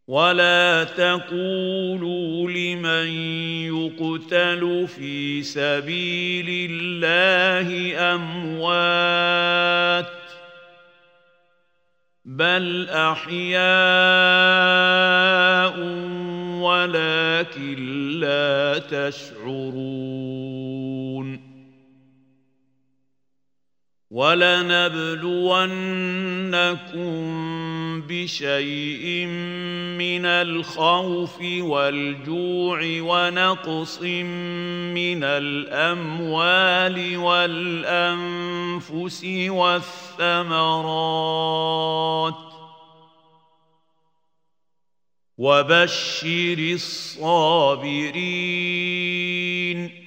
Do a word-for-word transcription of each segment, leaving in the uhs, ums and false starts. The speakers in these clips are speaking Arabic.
ولا تقولوا لمن يقتل في سبيل الله أموات بل أحياء ولكن لا تشعرون ولنبلونكم بشيء من الخوف والجوع ونقص من الأموال والأنفس والثمرات وبشر الصابرين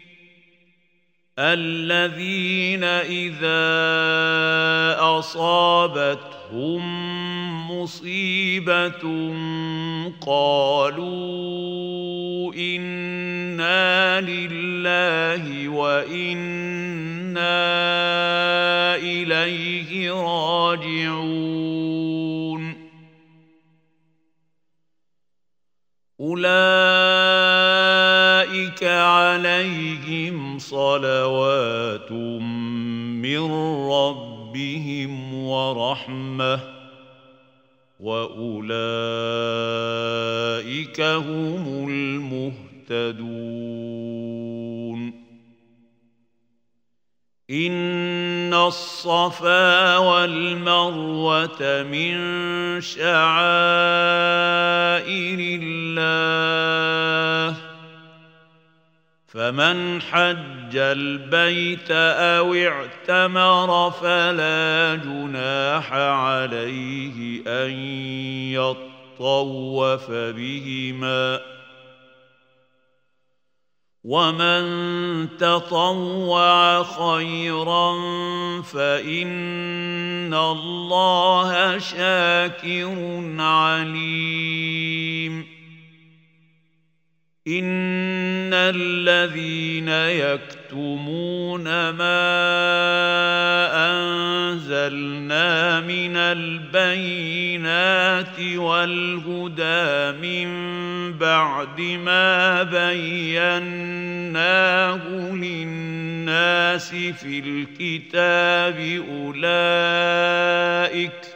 الذين إذا أصابتهم مصيبة قالوا إنا لله وإنا إليه راجعون أولئك عليهم صلوات من ربهم ورحمة وأولئك هم المهتدون إن الصفا والمروة من شعائر الله فمن حج البيت أو اعتمر فلا جناح عليه أن يطوف بهما ومن تطوع خيرا فإن الله شاكر عليم إن الذين يكتمون ما أنزلنا من البينات والهدى من بعد ما بيناه للناس في الكتاب أولئك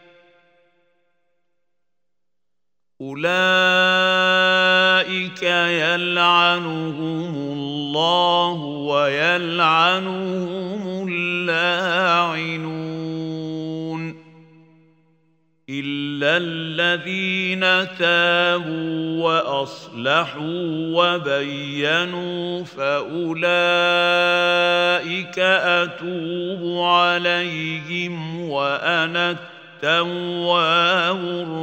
أولئك يلعنهم الله ويلعنهم اللاعنون إلا الذين تابوا وأصلحوا وبينوا فأولئك أتوب عليهم وأنا التواب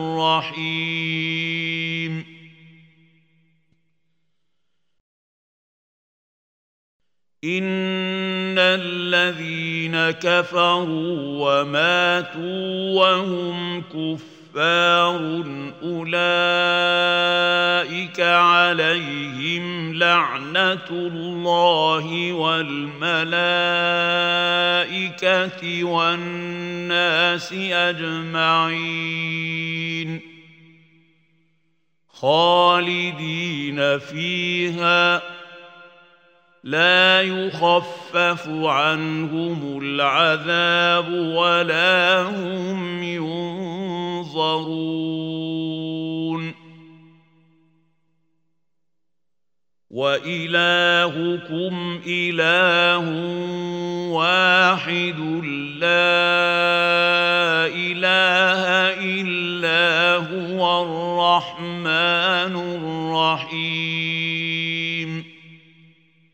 الرحيم إن الذين كفروا وماتوا وهم كفار أولئك عليهم لعنة الله والملائكة والناس أجمعين خالدين فيها لا يخفف عنهم العذاب ولا هم ينظرون وإلهكم إله واحد لا إله إلا هو الرحمن الرحيم